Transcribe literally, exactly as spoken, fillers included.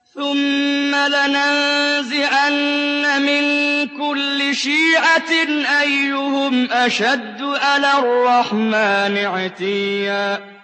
ثُمَّ لَنَنزِعَنَّ مِن كُلِّ شِيعَةٍ أَيُّهُمْ أَشَدُّ عَلَى الرَّحْمَٰنِ عِتِيًّا